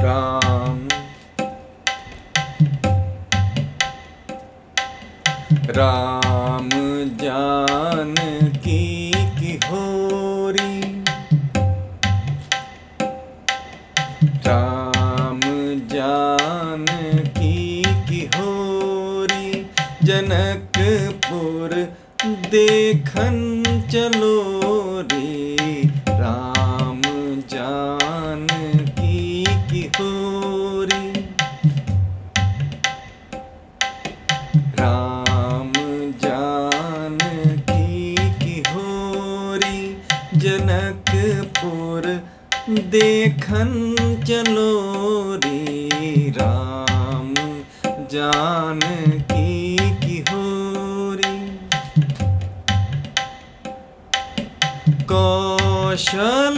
राम राम जानकी की होरी, राम जानकी की होरी, जनकपुर देखन चलो रे। राम जानकी की होरी, राम जानकी की होरी, जनकपुर देखन चलो रे। राम जानकी की होरी, कौशल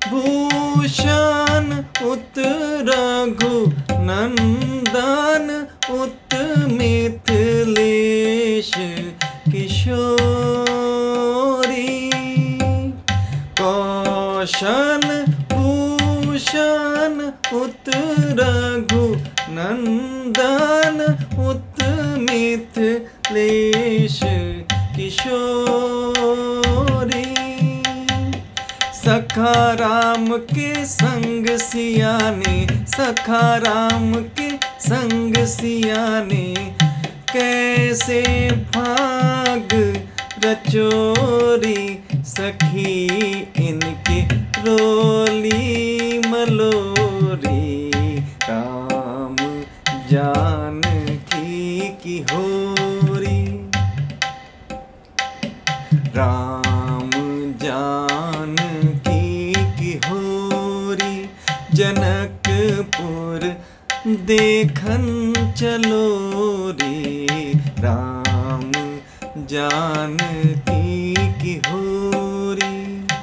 भूषण उत रघुनंदन उत मिथिलेश किशोरी। कौशल भूषण उत रघुनंदन उत मिथिलेश किशोरी। सखा राम के संग सिया ने, सखा राम के संग सिया ने, कैसे भाग रचोरी। सखी इनके रोली मलोरी। राम जानकी की होरी, राम जानकी की होरी, जनकपुर देखन चलो रे। राम जानकी की होरी,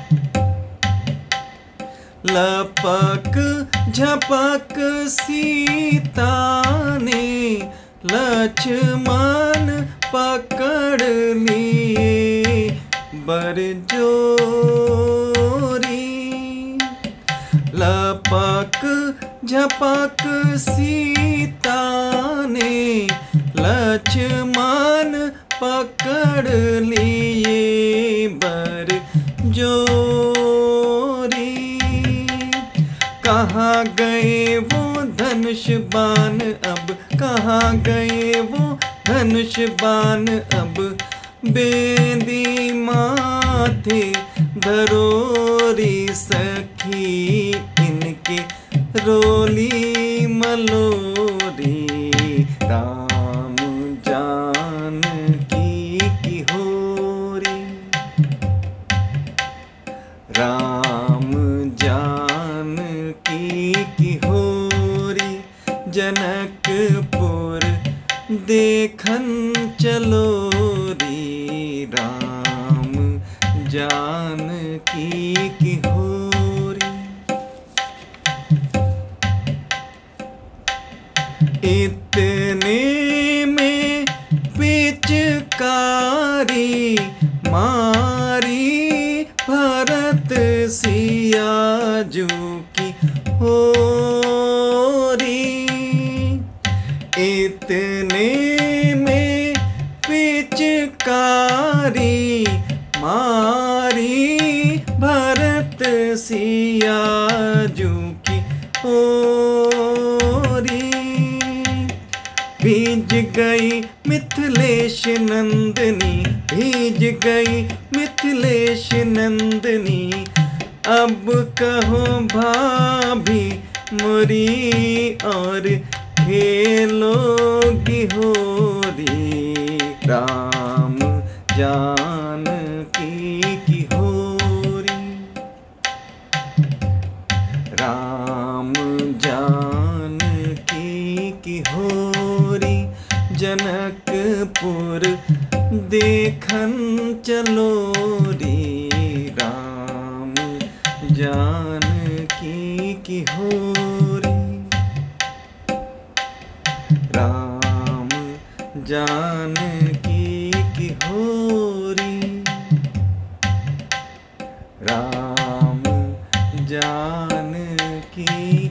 लपक झपक सीता ने, लक्ष्मण पकड़ लिए बरजोरी। लपक झपक सीता ने, लक्ष्मण पकड़ लिए बरजोरी। कहाँ गए वो धनुष बाण अब, कहाँ गए वो धनुष बाण अब, बेंदी माथे धरोरी। सखी इनके रोली मलोरी। राम जानकी की होरी, राम जानकी की होरी, जनकपुर देखन चलो रे। राम जानकी की होरी, इतने में पिचकारी मारी, भरत सिया जो की होरी। इतने में पिचकारी मारी, भरत सिया जो की होरी। भीज गई मिथिलेश नंदनी, भीज गई मिथिलेश नंदनी, अब कहो भाभी मोरी और खेलोगी होरी। राम जानकी की होरी, राम जानकी की होरी, जनकपुर देखन चलो रे। राम जानकी की होरी, राम जानकी की होरी, राम जानकी